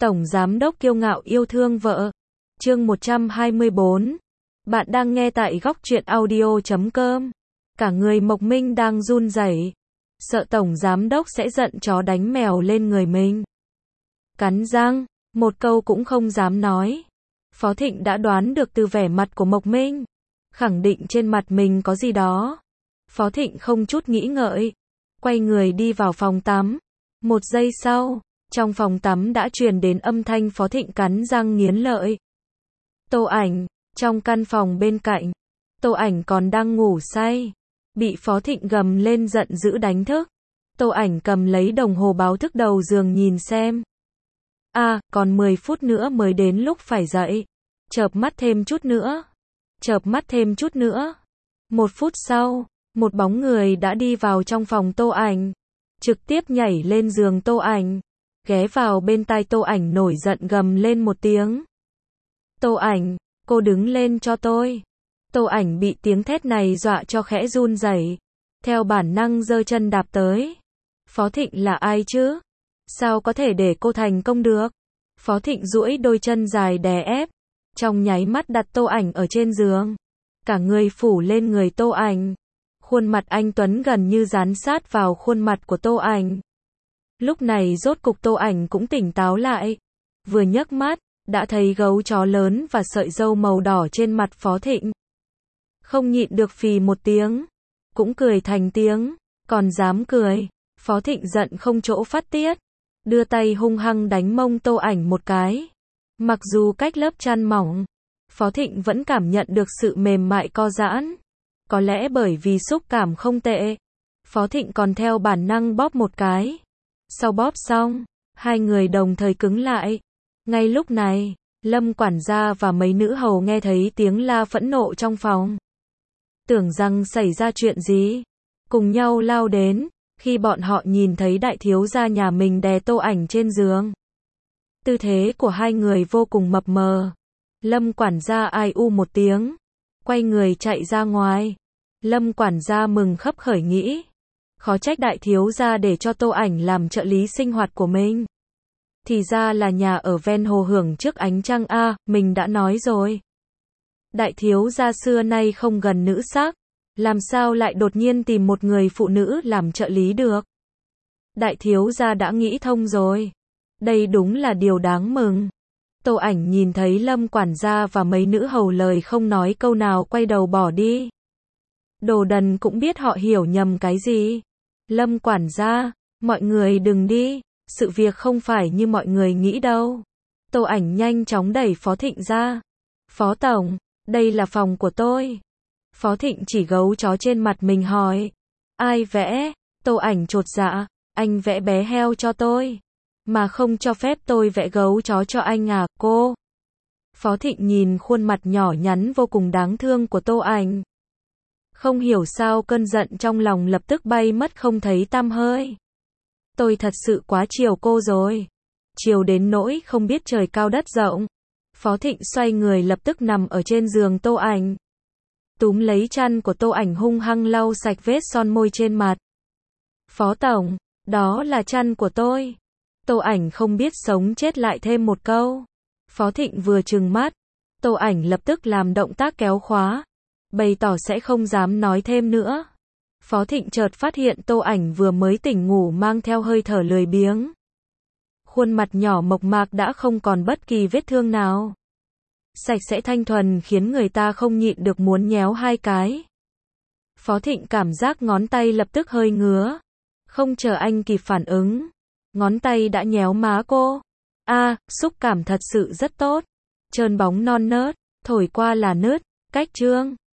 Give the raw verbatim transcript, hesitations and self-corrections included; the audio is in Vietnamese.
Tổng giám đốc kiêu ngạo yêu thương vợ. Chương một trăm hai mươi bốn. Bạn đang nghe tại góc truyện audio chấm com. Cả người Mộc Minh đang run rẩy, sợ tổng giám đốc sẽ giận chó đánh mèo lên người mình. Cắn răng, một câu cũng không dám nói. Phó Thịnh đã đoán được từ vẻ mặt của Mộc Minh, khẳng định trên mặt mình có gì đó. Phó Thịnh không chút nghĩ ngợi, quay người đi vào phòng tắm. Một giây sau, trong phòng tắm đã truyền đến âm thanh Phó Thịnh cắn răng nghiến lợi. Tô Ảnh, trong căn phòng bên cạnh, Tô Ảnh còn đang ngủ say, bị Phó Thịnh gầm lên giận dữ đánh thức. Tô Ảnh cầm lấy đồng hồ báo thức đầu giường nhìn xem. À, còn mười phút nữa mới đến lúc phải dậy. Chợp mắt thêm chút nữa. Chợp mắt thêm chút nữa. Một phút sau, một bóng người đã đi vào trong phòng Tô Ảnh, trực tiếp nhảy lên giường Tô Ảnh, ghé vào bên tai Tô Ảnh nổi giận gầm lên một tiếng. Tô Ảnh, cô đứng lên cho tôi. Tô Ảnh bị tiếng thét này dọa cho khẽ run rẩy, theo bản năng giơ chân đạp tới. Phó Thịnh là ai chứ? Sao có thể để cô thành công được? Phó Thịnh duỗi đôi chân dài đè ép, trong nháy mắt đặt Tô Ảnh ở trên giường, cả người phủ lên người Tô Ảnh. Khuôn mặt anh tuấn gần như dán sát vào khuôn mặt của Tô Ảnh. Lúc này rốt cục Tô Ảnh cũng tỉnh táo lại, vừa nhấc mắt, đã thấy gấu chó lớn và sợi râu màu đỏ trên mặt Phó Thịnh. Không nhịn được phì một tiếng, cũng cười thành tiếng, còn dám cười. Phó Thịnh giận không chỗ phát tiết, đưa tay hung hăng đánh mông Tô Ảnh một cái. Mặc dù cách lớp chăn mỏng, Phó Thịnh vẫn cảm nhận được sự mềm mại co giãn. Có lẽ bởi vì xúc cảm không tệ, Phó Thịnh còn theo bản năng bóp một cái. Sau bóp xong, hai người đồng thời cứng lại. Ngay lúc này, Lâm quản gia và mấy nữ hầu nghe thấy tiếng la phẫn nộ trong phòng, tưởng rằng xảy ra chuyện gì, cùng nhau lao đến. Khi bọn họ nhìn thấy đại thiếu gia nhà mình đè Tô Ảnh trên giường, tư thế của hai người vô cùng mập mờ. Lâm quản gia ai u một tiếng, quay người chạy ra ngoài. Lâm quản gia mừng khấp khởi nghĩ, khó trách đại thiếu gia để cho Tô Ảnh làm trợ lý sinh hoạt của mình. Thì ra là nhà ở ven hồ hưởng trước ánh trăng a, à, mình đã nói rồi. Đại thiếu gia xưa nay không gần nữ sắc, làm sao lại đột nhiên tìm một người phụ nữ làm trợ lý được. Đại thiếu gia đã nghĩ thông rồi. Đây đúng là điều đáng mừng. Tô Ảnh nhìn thấy Lâm quản gia và mấy nữ hầu lời không nói câu nào quay đầu bỏ đi. Đồ đần cũng biết họ hiểu nhầm cái gì. Lâm quản gia, mọi người đừng đi, sự việc không phải như mọi người nghĩ đâu. Tô Ảnh nhanh chóng đẩy Phó Thịnh ra. Phó tổng, đây là phòng của tôi. Phó Thịnh chỉ gấu chó trên mặt mình hỏi. Ai vẽ? Tô Ảnh chột dạ. Anh vẽ bé heo cho tôi, mà không cho phép tôi vẽ gấu chó cho anh à, cô? Phó Thịnh nhìn khuôn mặt nhỏ nhắn vô cùng đáng thương của Tô Ảnh. Không hiểu sao cơn giận trong lòng lập tức bay mất không thấy tăm hơi. Tôi thật sự quá chiều cô rồi. Chiều đến nỗi không biết trời cao đất rộng. Phó Thịnh xoay người lập tức nằm ở trên giường Tô Ảnh, túm lấy chăn của Tô Ảnh hung hăng lau sạch vết son môi trên mặt. Phó tổng, đó là chăn của tôi. Tô Ảnh không biết sống chết lại thêm một câu. Phó Thịnh vừa trừng mắt, Tô Ảnh lập tức làm động tác kéo khóa, bày tỏ sẽ không dám nói thêm nữa. Phó Thịnh chợt phát hiện Tô Ảnh vừa mới tỉnh ngủ mang theo hơi thở lười biếng. Khuôn mặt nhỏ mộc mạc đã không còn bất kỳ vết thương nào, sạch sẽ thanh thuần khiến người ta không nhịn được muốn nhéo hai cái. Phó Thịnh cảm giác ngón tay lập tức hơi ngứa. Không chờ anh kịp phản ứng, ngón tay đã nhéo má cô. A, à, xúc cảm thật sự rất tốt. Trơn bóng non nớt, thổi qua là nứt, cách trương.